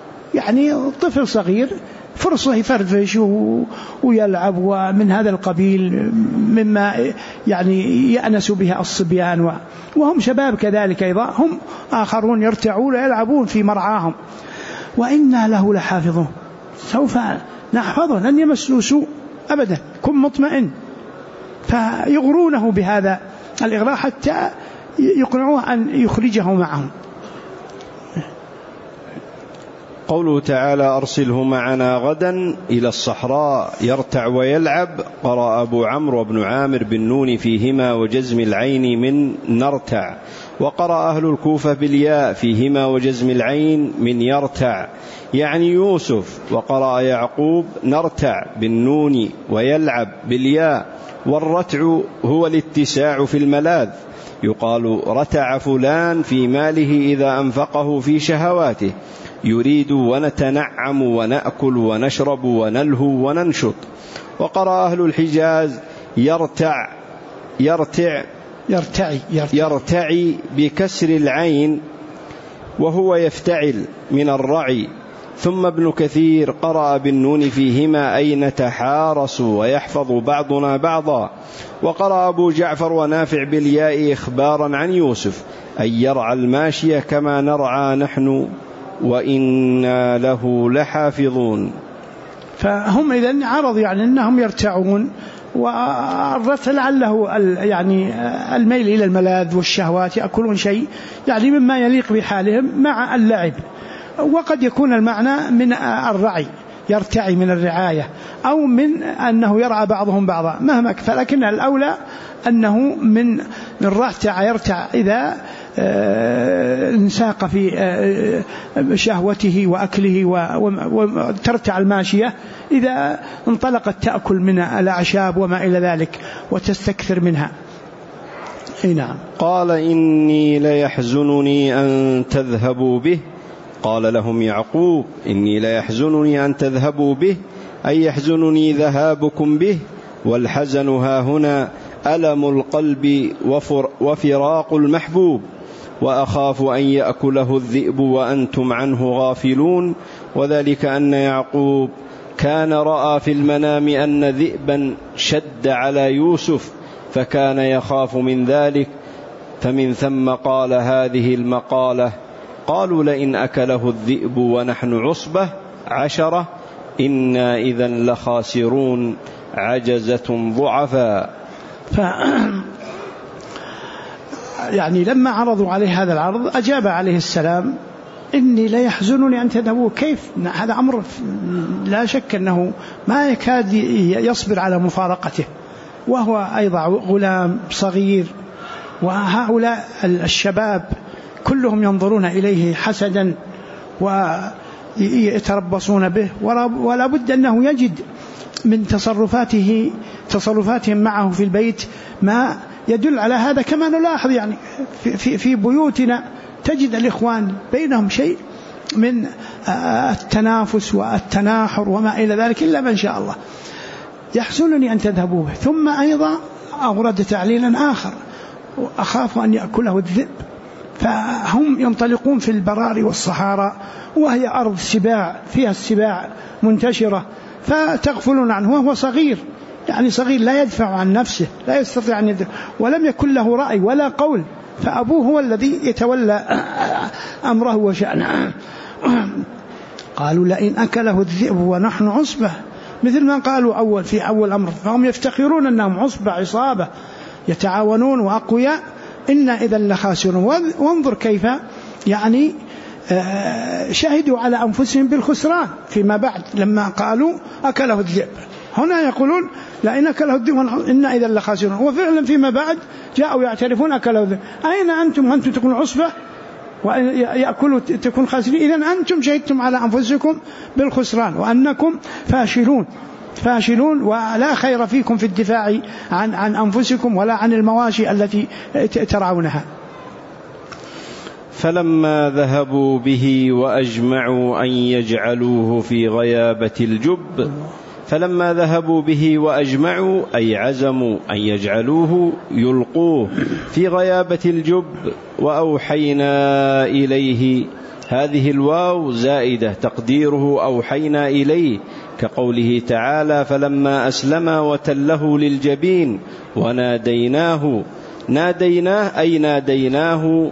طفل صغير فرصة يفرفش ويلعب، ومن هذا القبيل مما يأنس بها الصبيان، وهم شباب كذلك أيضا، هم آخرون يرتعون ويلعبون في مرعاهم، وإنا له لحافظون، سوف نحفظه، لن يمسه سوء أبدا، كن مطمئن. فيغرونه بهذا الإغراء حتى يقنعوه أن يخرجه معهم. قوله تعالى: أرسله معنا غدا إلى الصحراء يرتع ويلعب، قرأ أبو عمرو وابن عامر بالنون فيهما وجزم العين من نرتع، وقرأ أهل الكوفة بالياء فيهما وجزم العين من يرتع يوسف، وقرأ يعقوب نرتع بالنون ويلعب بالياء. والرتع هو الاتساع في الملاذ، يقال رتع فلان في ماله إذا أنفقه في شهواته، يريد ونتنعم ونأكل ونشرب ونلهو وننشط. وقرأ أهل الحجاز يرتعي بكسر العين، وهو يفتعل من الرعي. ثم ابن كثير قرأ بالنون فيهما أي نتحارس ويحفظ بعضنا بعضا. وقرأ أبو جعفر ونافع بالياء إخبارا عن يوسف أي يرعى الماشية كما نرعى نحن وإنا له لحافظون. فهم إذن عرض أنهم يرتعون، والرتع لعله الميل إلى الملاذ والشهوات، يأكلون شيء مما يليق بحالهم مع اللعب، وقد يكون المعنى من الرعي، يرتعي من الرعاية، أو من أنه يرعى بعضهم بعضا مهما، فلكن الأولى أنه من الرتع يرتع إذا انساق في شهوته وأكله، وترتع الماشية إذا انطلقت تأكل من الأعشاب وما إلى ذلك وتستكثر منها. نعم. قال إني ليحزنني أن تذهبوا به. قال لهم يعقوب إني ليحزنني أن تذهبوا به أي يحزنني ذهابكم به، والحزن ها هنا ألم القلب وفراق المحبوب، وأخاف أن يأكله الذئب وأنتم عنه غافلون. وذلك أن يعقوب كان رأى في المنام أن ذئبا شد على يوسف فكان يخاف من ذلك، فمن ثم قال هذه المقالة: قالوا لئن أكله الذئب ونحن عصبة 10 إنا إذا لخاسرون عجزة ضعفاء. يعني لما عرضوا عليه هذا العرض أجاب عليه السلام: إني لا يحزنني أن تذهبوا. كيف؟ هذا أمر لا شك أنه ما يكاد يصبر على مفارقته، وهو أيضا غلام صغير، وهؤلاء الشباب كلهم ينظرون إليه حسدا ويتربصون به، ولا بد أنه يجد من تصرفاتهم معه في البيت ما يدل على هذا. كما نلاحظ يعني في بيوتنا تجد الإخوان بينهم شيء من التنافس والتناحر وما إلى ذلك، إلا من شاء الله. يحزنني أن تذهبوا به. ثم أيضا أورد تعليلا آخر: أخاف أن يأكله الذئب. فهم ينطلقون في البراري والصحارى، وهي أرض سباع فيها السباع منتشرة، فتغفلون عنه وهو صغير، يعني صغير لا يدفع عن نفسه، لا يستطيع أن يدفع، ولم يكن له رأي ولا قول، فأبوه هو الذي يتولى أمره وشأنه. قالوا لئن أكله الذئب ونحن عصبة، مثل ما قالوا في أول أمر، فهم يفتخرون أنهم عصبة عصابة يتعاونون وأقوياء، إنا إذا لخاسرون. وانظر كيف يعني شهدوا على أنفسهم بالخسران فيما بعد لما قالوا أكله الذئب. هنا يقولون لئن أكله الذئب إنا إذا لخاسرون، وفعلا فيما بعد جاءوا يعترفون أكله الذئب. أين أنتم تكونوا عصبة ويأكلوا تكون خاسرين؟ إذن أنتم شهدتم على أنفسكم بالخسران وأنكم فاشلون ولا خير فيكم في الدفاع عن أنفسكم ولا عن المواشي التي ترعونها. فلما ذهبوا به وأجمعوا أن يجعلوه في غيابة الجب، فلما ذهبوا به وأجمعوا أي عزموا أن يجعلوه يلقوه في غيابة الجب، وأوحينا إليه، هذه الواو زائدة تقديره أوحينا إليه، كقوله تعالى: فلما أسلما وتله للجبين وناديناه. ناديناه أي ناديناه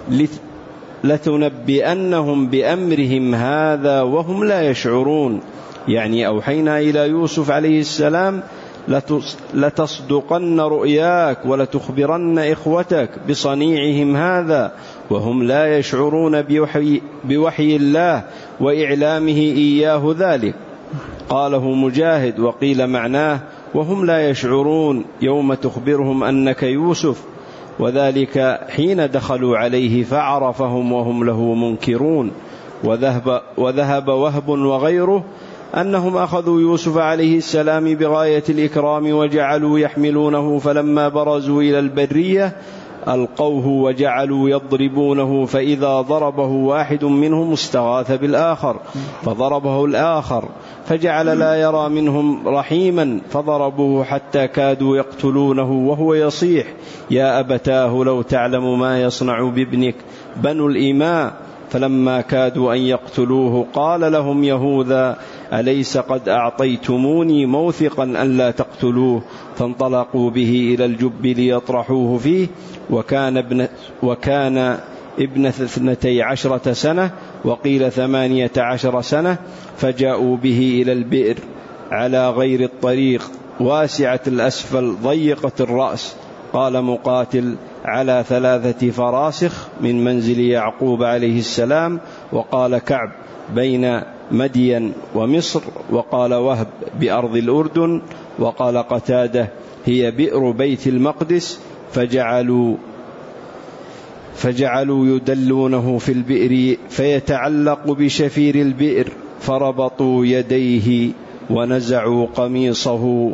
لتنبئنهم بأمرهم هذا وهم لا يشعرون. يعني أوحينا إلى يوسف عليه السلام: لتصدقن رؤياك ولتخبرن إخوتك بصنيعهم هذا وهم لا يشعرون بوحي الله وإعلامه إياه ذلك. قاله مجاهد، وقيل معناه وهم لا يشعرون يوم تخبرهم أنك يوسف، وذلك حين دخلوا عليه فعرفهم وهم له منكرون. وذهب وهب وغيره أنهم أخذوا يوسف عليه السلام بغاية الإكرام وجعلوا يحملونه، فلما برزوا إلى البرية ألقوه وجعلوا يضربونه، فإذا ضربه واحد منهم استغاث بالآخر فضربه الآخر، فجعل لا يرى منهم رحيما، فضربوه حتى كادوا يقتلونه وهو يصيح: يا أبتاه لو تعلم ما يصنع بابنك بنو الإماء. فلما كادوا أن يقتلوه قال لهم يهوذا: أليس قد أعطيتموني موثقا أن لا تقتلوه؟ فانطلقوا به إلى الجب ليطرحوه فيه، وكان ابن 12 سنة وقيل 18 سنة، فجاءوا به إلى البئر على غير الطريق واسعة الأسفل ضيقة الرأس. قال مقاتل: على 3 فراسخ من منزل يعقوب عليه السلام. وقال كعب: بين مدين ومصر. وقال وهب: بأرض الأردن. وقال قتادة: هي بئر بيت المقدس. فجعلوا يدلونه في البئر فيتعلق بشفير البئر، فربطوا يديه ونزعوا قميصه،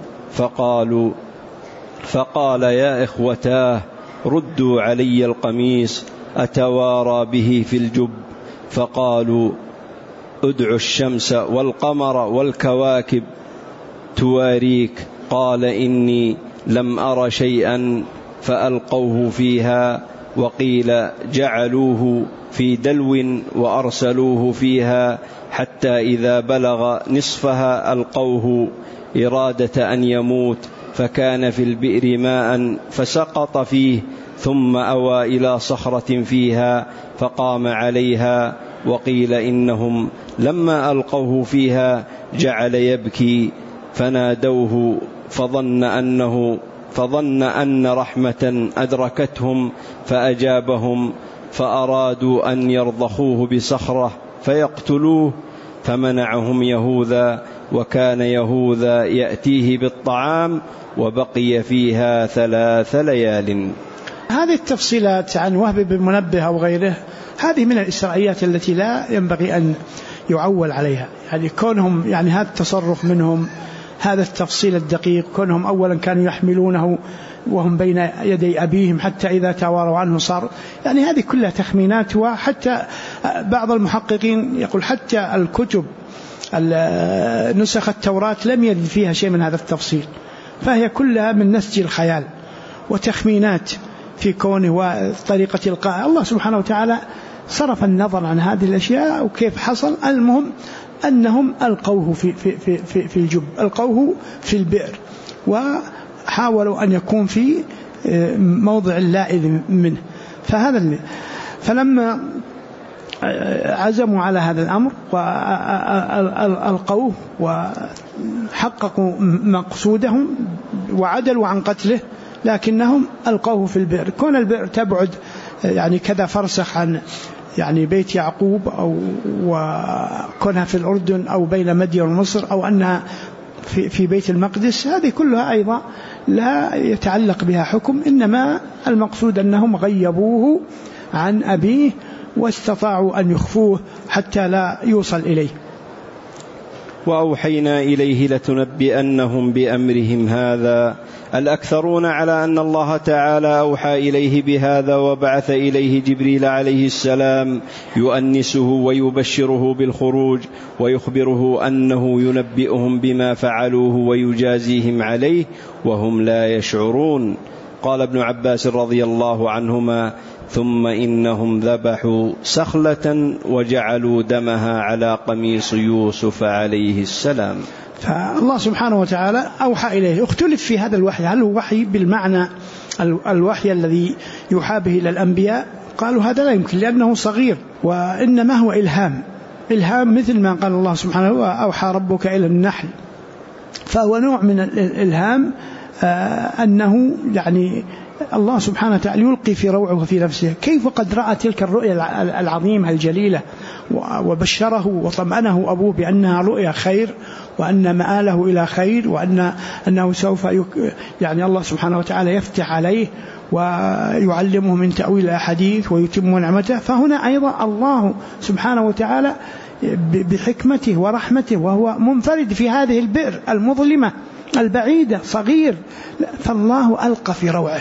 فقال: يا إخوتاه ردوا علي القميص أتوارى به في الجب. فقالوا: ادعوا الشمس والقمر والكواكب تواريك. قال: إني لم أر شيئا. فألقوه فيها وقيل جعلوه في دلو وأرسلوه فيها حتى إذا بلغ نصفها ألقوه إرادة أن يموت، فكان في البئر ماء فسقط فيه، ثم أوى إلى صخرة فيها فقام عليها. وقيل إنهم لما ألقوه فيها جعل يبكي، فنادوه فظن أن رحمة أدركتهم فأجابهم، فأرادوا أن يرضخوه بصخرة فيقتلوه، فمنعهم يهوذا، وكان يهوذا يأتيه بالطعام، وبقي فيها 3 ليال. هذه التفصيلات عن وهب بن منبه أو غيره هذه من الإسرائيليات التي لا ينبغي أن يعول عليها، يعني كونهم يعني هذا التصرف منهم، هذا التفصيل الدقيق، كونهم أولا كانوا يحملونه وهم بين يدي أبيهم حتى إذا تواروا عنه صار، يعني هذه كلها تخمينات. وحتى بعض المحققين يقول حتى الكتب نسخ التوراة لم يرد فيها شيء من هذا التفصيل، فهي كلها من نسج الخيال وتخمينات في كونه وطريقة إلقاء. الله سبحانه وتعالى صرف النظر عن هذه الأشياء وكيف حصل. المهم أنهم ألقوه في الجب، ألقوه في البئر، وحاولوا أن يكون في موضع اللائذ منه. فلما عزموا على هذا الأمر وألقوه وحققوا مقصودهم وعدلوا عن قتله، لكنهم ألقوه في البئر. كون البئر تبعد يعني كذا فرسخ عن يعني بيت يعقوب، أو وكونها في الأردن أو بين مدين ومصر، أو أنها في بيت المقدس، هذه كلها أيضا لا يتعلق بها حكم، إنما المقصود أنهم غيبوه عن أبيه واستطاعوا أن يخفوه حتى لا يوصل إليه. وأوحينا إليه لتنبئنهم بأمرهم هذا. الأكثرون على أن الله تعالى أوحى إليه بهذا، وبعث إليه جبريل عليه السلام يؤنسه ويبشره بالخروج، ويخبره أنه ينبئهم بما فعلوه ويجازيهم عليه وهم لا يشعرون. قال ابن عباس رضي الله عنهما: ثم إنهم ذبحوا سخلة وجعلوا دمها على قميص يوسف عليه السلام. فالله سبحانه وتعالى أوحى إليه. اختلف في هذا الوحي، هل هو وحي بالمعنى الوحي الذي يوحى به إلى الأنبياء؟ قالوا هذا لا يمكن لأنه صغير، وإنما هو إلهام مثل ما قال الله سبحانه وأوحى ربك إلى النحل، فهو نوع من الإلهام، أنه يعني الله سبحانه وتعالى يلقي في روعه في نفسه. كيف قد رأى تلك الرؤيا العظيمة الجليلة وبشره وطمأنه أبوه بأنها رؤيا خير، وأن مآله إلى خير، وأنه سوف يعني الله سبحانه وتعالى يفتح عليه ويعلمه من تأويل الأحاديث ويتم نعمته. فهنا أيضا الله سبحانه وتعالى بحكمته ورحمته، وهو منفرد في هذه البئر المظلمة البعيدة صغير، فالله ألقى في روعه،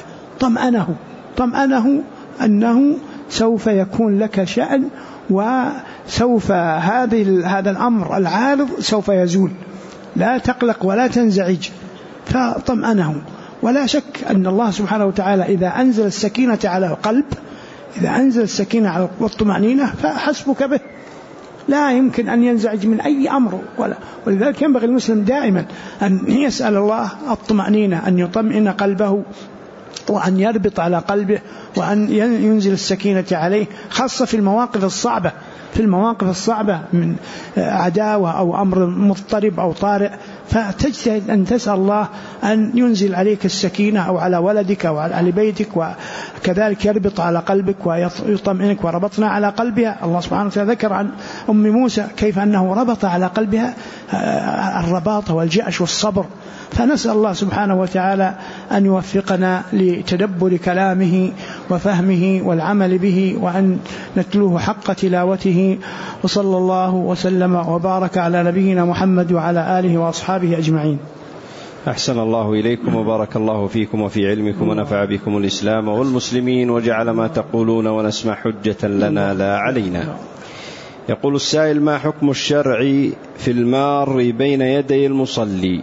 طمأنه أنه سوف يكون لك شأن، وسوف هذا الأمر العارض سوف يزول، لا تقلق ولا تنزعج. فطمأنه. ولا شك أن الله سبحانه وتعالى إذا أنزل السكينة على القلب، إذا أنزل السكينة والطمأنينة فحسبك به، لا يمكن أن ينزعج من أي أمر. ولذلك ينبغي المسلم دائما أن يسأل الله الطمأنينة، أن يطمئن قلبه، وأن يربط على قلبه، وأن ينزل السكينة عليه، خاصة في المواقف الصعبة من عداوة أو أمر مضطرب أو طارئ، فتجتهد أن تسأل الله أن ينزل عليك السكينة، أو على ولدك أو على بيتك، وكذلك يربط على قلبك ويطمئنك. وربطنا على قلبها، الله سبحانه وتعالى ذكر عن أم موسى كيف أنه ربط على قلبها الرباط والجأش والصبر. فنسأل الله سبحانه وتعالى أن يوفقنا لتدبر كلامه وفهمه والعمل به، وأن نتلوه حق تلاوته. وصلى الله وسلم وبارك على نبينا محمد وعلى آله وأصحابه أجمعين. أحسن الله إليكم وبارك الله فيكم وفي علمكم، ونفع بكم الإسلام والمسلمين، وجعل ما تقولون ونسمع حجة لنا لا علينا. يقول السائل: ما حكم الشرع في المار بين يدي المصلي،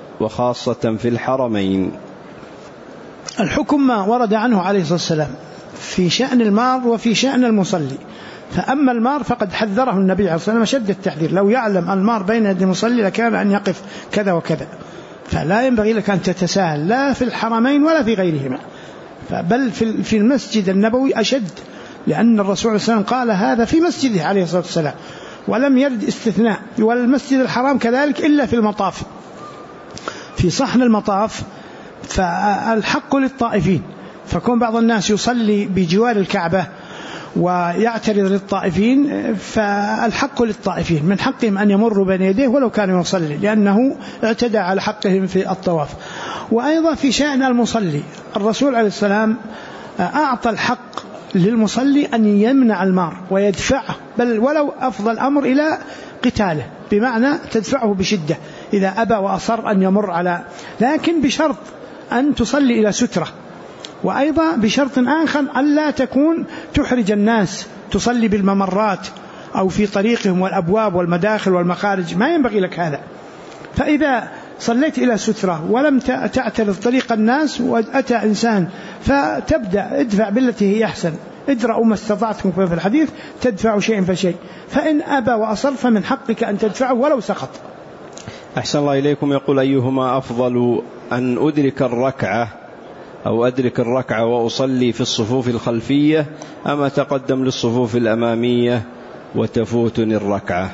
وخاصة في الحرمين؟ الحكم ما ورد عنه عليه الصلاة والسلام، في شأن المار وفي شأن المصلي. فأما المار فقد حذره النبي عليه الصلاة والسلام شد التحذير، لو يعلم المار بين يدي المصلي لكان أن يقف كذا وكذا. فلا ينبغي لك أن تتساهل لا في الحرمين ولا في غيرهما، بل في المسجد النبوي أشد، لأن الرسول صلى الله عليه وسلم قال هذا في مسجده عليه الصلاة والسلام، ولم يرد استثناء. والمسجد الحرام كذلك إلا في المطاف، في صحن المطاف فالحق للطائفين، فكون بعض الناس يصلي بجوار الكعبة ويعترض للطائفين، فالحق للطائفين من حقهم أن يمروا بين يديه ولو كانوا يصلي، لأنه اعتدى على حقهم في الطواف. وأيضا في شأن المصلي الرسول عليه السلام أعطى الحق للمصلي أن يمنع المار ويدفعه، بل ولو أفضل الأمر إلى قتاله، بمعنى تدفعه بشدة إذا أبى وأصر أن يمر على، لكن بشرط أن تصلي إلى سترة، وأيضا بشرط آخر ألا تكون تحرج الناس، تصلي بالممرات أو في طريقهم والأبواب والمداخل والمخارج، ما ينبغي لك هذا. فإذا صليت إلى سترة ولم تعترض طريق الناس وأتى إنسان فتبدأ ادفع بالتي هي أحسن، ادرأوا ما استطعتم في الحديث تدفع شيء فشيء، فإن أبى وأصر فمن حقك أن تدفعه ولو سقط. أحسن الله إليكم. يقول أيهما أفضل، أن أدرك الركعة أو أدرك الركعة وأصلي في الصفوف الخلفية، أم أتقدم للصفوف الأمامية وتفوتني الركعة؟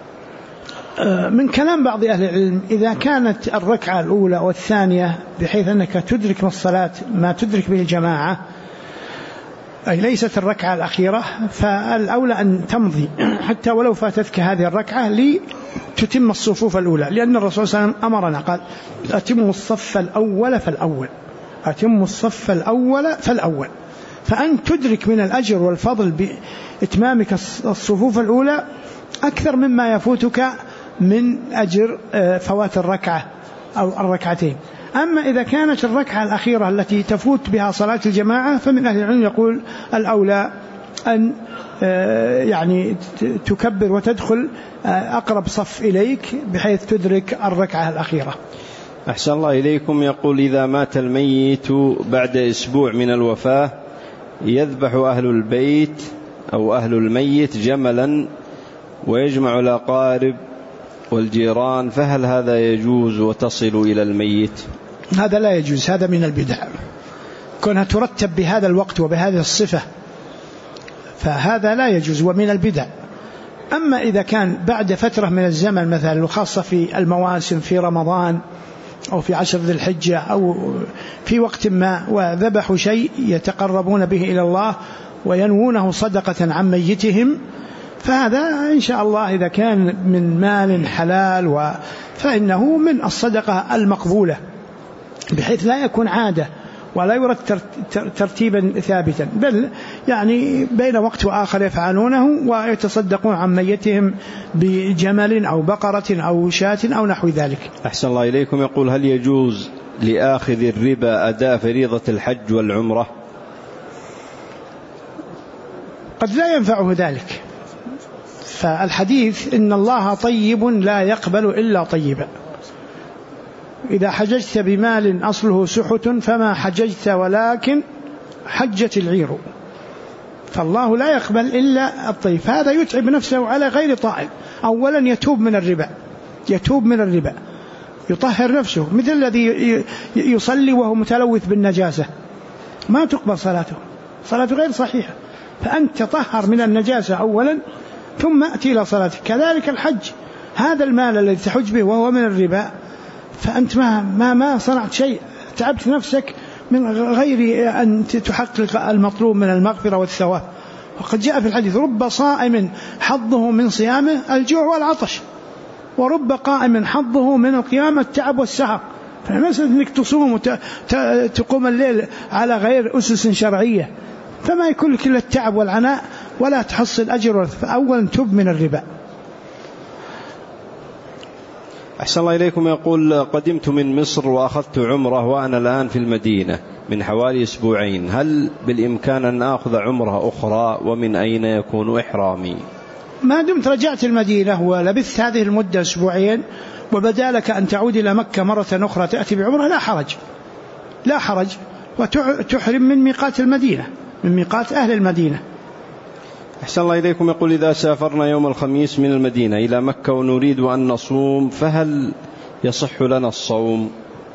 من كلام بعض أهل العلم إذا كانت الركعة الأولى والثانية بحيث أنك تدرك من الصلاة ما تدرك به الجماعة، أي ليست الركعة الأخيرة، فالأولى أن تمضي حتى ولو فاتتك هذه الركعة لتتم الصفوف الأولى، لأن الرسول صلى الله عليه وسلم أمرنا قال أتموا الصف الأول فالأول، أتموا الصف الأول فالأول. فأن تدرك من الأجر والفضل بإتمامك الصفوف الأولى أكثر مما يفوتك من أجر فوات الركعة أو الركعتين. أما إذا كانت الركعة الأخيرة التي تفوت بها صلاة الجماعة فمن أهل العلم يقول الأولى أن يعني تكبر وتدخل أقرب صف إليك بحيث تدرك الركعة الأخيرة. أحسن الله إليكم. يقول إذا مات الميت بعد أسبوع من الوفاة يذبح أهل البيت أو أهل الميت جملا ويجمع الأقارب والجيران، فهل هذا يجوز وتصل إلى الميت؟ هذا لا يجوز، هذا من البدع، كونها ترتب بهذا الوقت وبهذه الصفة فهذا لا يجوز ومن البدع. أما إذا كان بعد فترة من الزمن مثلا، وخاصة في المواسم في رمضان أو في 10 ذي الحجة أو في وقت ما وذبحوا شيء يتقربون به إلى الله وينوونه صدقة عن ميتهم، فهذا إن شاء الله إذا كان من مال حلال فإنه من الصدقة المقبولة، بحيث لا يكون عادة ولا يرد ترتيبا ثابتا، بل يعني بين وقت وآخر يفعلونه ويتصدقون عن ميتهم بجمل أو بقرة أو شاة أو نحو ذلك. أحسن الله إليكم. يقول هل يجوز لآخذ الربا أداء فريضة الحج والعمرة؟ قد لا ينفعه ذلك، فالحديث إن الله طيب لا يقبل إلا طيبا، إذا حججت بمال أصله سحت فما حججت ولكن حجت العير، فالله لا يقبل إلا الطيب. هذا يتعب نفسه على غير طائب، أولا يتوب من الربا، يطهر نفسه، مثل الذي يصلي وهو متلوث بالنجاسة ما تقبل صلاته غير صحيحة، فأنت تطهر من النجاسة أولا ثم أتي إلى صلاتك. كذلك الحج، هذا المال الذي تحج به وهو من الربا فأنت ما صنعت شيء، تعبت نفسك من غير أن تحقق المطلوب من المغفرة والثواب. وقد جاء في الحديث رب صائم حظه من صيامه الجوع والعطش، ورب قائم حظه من القيام التعب والسهر. فمثلا أنك تصوم وتقوم الليل على غير أسس شرعية فما يكون لك إلا التعب والعناء ولا تحصل أجر، فأولا تب من الربا. أحسن الله إليكم. يقول قدمت من مصر وأخذت عمرة وأنا الآن في المدينة من حوالي 2 أسبوع، هل بالإمكان أن أخذ عمرة أخرى ومن أين يكون إحرامي؟ ما دمت رجعت المدينة ولبثت هذه المدة 2 أسبوع وبدا لك أن تعود إلى مكة مرة أخرى تأتي بعمرة لا حرج، وتحرم من ميقات المدينة من ميقات أهل المدينة. أحسن الله إليكم. يقول: إذا سافرنا يوم الخميس من المدينة إلى مكة ونريد أن نصوم فهل يصح لنا الصوم؟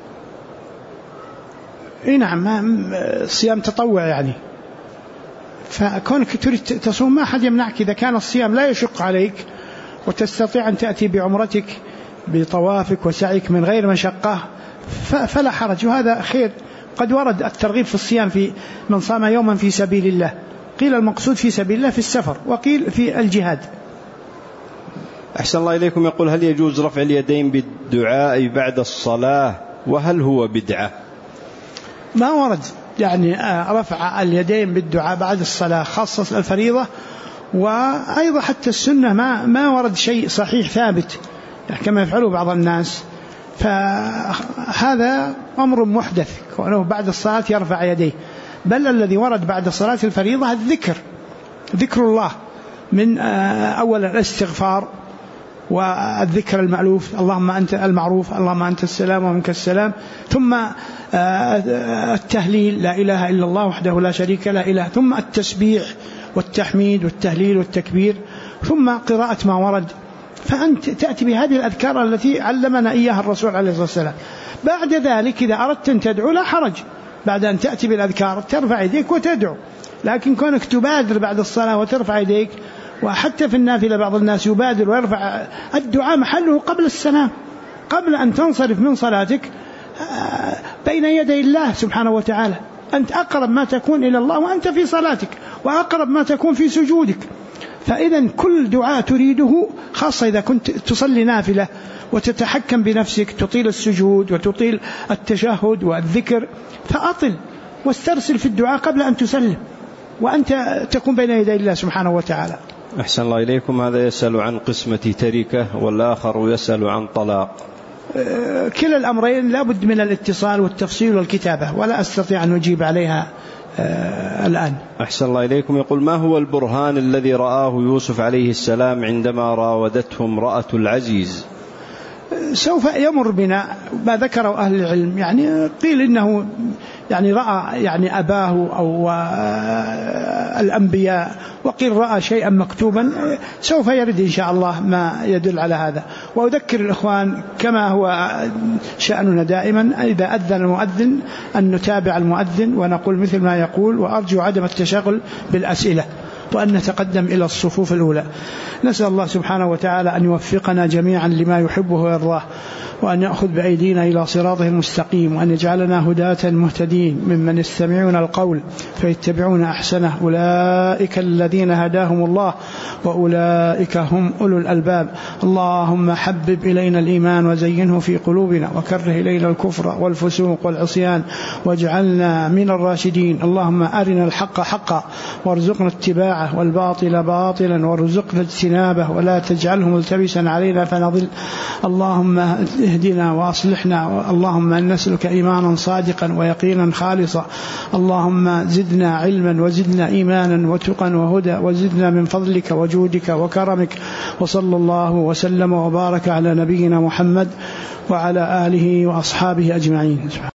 نعم، صيام تطوع يعني، فكونك تريد تصوم ما أحد يمنعك إذا كان الصيام لا يشق عليك وتستطيع أن تأتي بعمرتك بطوافك وسعيك من غير مشقة فلا حرج، وهذا خير. قد ورد الترغيب في الصيام في من صام يوما في سبيل الله، قيل المقصود في سبيل الله في السفر، وقيل في الجهاد. أحسن الله إليكم. يقول: هل يجوز رفع اليدين بالدعاء بعد الصلاة، وهل هو بدعة؟ ما ورد يعني رفع اليدين بالدعاء بعد الصلاة خاصة الفريضة، وأيضا حتى السنة ما ورد شيء صحيح ثابت يعني كما يفعله بعض الناس، فهذا أمر محدث كونه بعد الصلاة يرفع يديه، بل الذي ورد بعد صلاة الفريضة الذكر، ذكر الله، من أول الاستغفار والذكر المألوف: اللهم أنت المعروف، اللهم أنت السلام ومنك السلام، ثم التهليل: لا إله إلا الله وحده لا شريك له إله، ثم التسبيح والتحميد والتهليل والتكبير، ثم قراءة ما ورد. فأنت تأتي بهذه الأذكار التي علمنا إياها الرسول عليه الصلاة والسلام. بعد ذلك إذا أردت أن تدعو لا حرج، بعد أن تأتي بالأذكار ترفع يديك وتدعو، لكن كونك تبادر بعد الصلاة وترفع يديك، وحتى في النافلة بعض الناس يبادر ويرفع الدعاء محله قبل السلام، قبل أن تنصرف من صلاتك بين يدي الله سبحانه وتعالى. أنت أقرب ما تكون إلى الله وأنت في صلاتك، وأقرب ما تكون في سجودك، فإذا كل دعاء تريده، خاصة إذا كنت تصلي نافلة وتتحكم بنفسك، تطيل السجود وتطيل التشهد والذكر، فأطل واسترسل في الدعاء قبل أن تسلم وأنت تكون بين يدي الله سبحانه وتعالى. أحسن الله إليكم. هذا يسأل عن قسمة تركة، والآخر يسأل عن طلاق. كلا الأمرين لا بد من الاتصال والتفصيل والكتابة، ولا أستطيع أن أجيب عليها الآن. أحسن الله إليكم. يقول: ما هو البرهان الذي رآه يوسف عليه السلام عندما راودته امرأة العزيز؟ سوف يمر بنا ما ذكره أهل العلم، يعني قيل إنه يعني رأى يعني أباه أو الأنبياء، وقيل رأى شيئا مكتوبا، سوف يرد إن شاء الله ما يدل على هذا. وأذكر الإخوان كما هو شأننا دائما إذا أذن المؤذن أن نتابع المؤذن ونقول مثل ما يقول، وأرجو عدم التشاغل بالأسئلة، وأن نتقدم إلى الصفوف الأولى. نسأل الله سبحانه وتعالى أن يوفقنا جميعا لما يحبه ويرضاه، وأن يأخذ بأيدينا إلى صراطه المستقيم، وأن يجعلنا هداة مهتدين ممن يستمعون القول فيتبعون أحسنه، أولئك الذين هداهم الله وأولئك هم أولو الألباب. اللهم حبب إلينا الإيمان وزينه في قلوبنا، وكره إلينا الكفر والفسوق والعصيان، واجعلنا من الراشدين. اللهم أرنا الحق حقا وارزقنا اتباعه، والباطل باطلا وارزقنا اجتنابه، ولا تجعله ملتبسا علينا فنضل. اللهم اهدنا وأصلحنا. اللهم نسألك إيمانا صادقا ويقينا خالصا. اللهم زدنا علما وزدنا إيمانا وتقا وهدى، وزدنا من فضلك وجودك وكرمك. وصلى الله وسلم وبارك على نبينا محمد وعلى آله وأصحابه أجمعين.